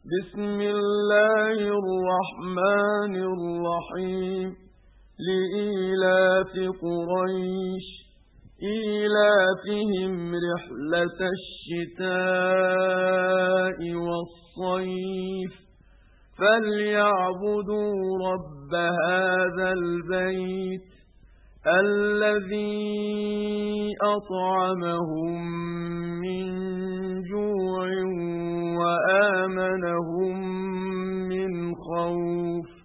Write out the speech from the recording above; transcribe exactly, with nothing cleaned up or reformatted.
بسم الله الرحمن الرحيم لإيلاف قريش إيلافهم رحلة الشتاء والصيف فليعبدوا رب هذا البيت الذي أطعمهم من جوع وآمنهم من خوف.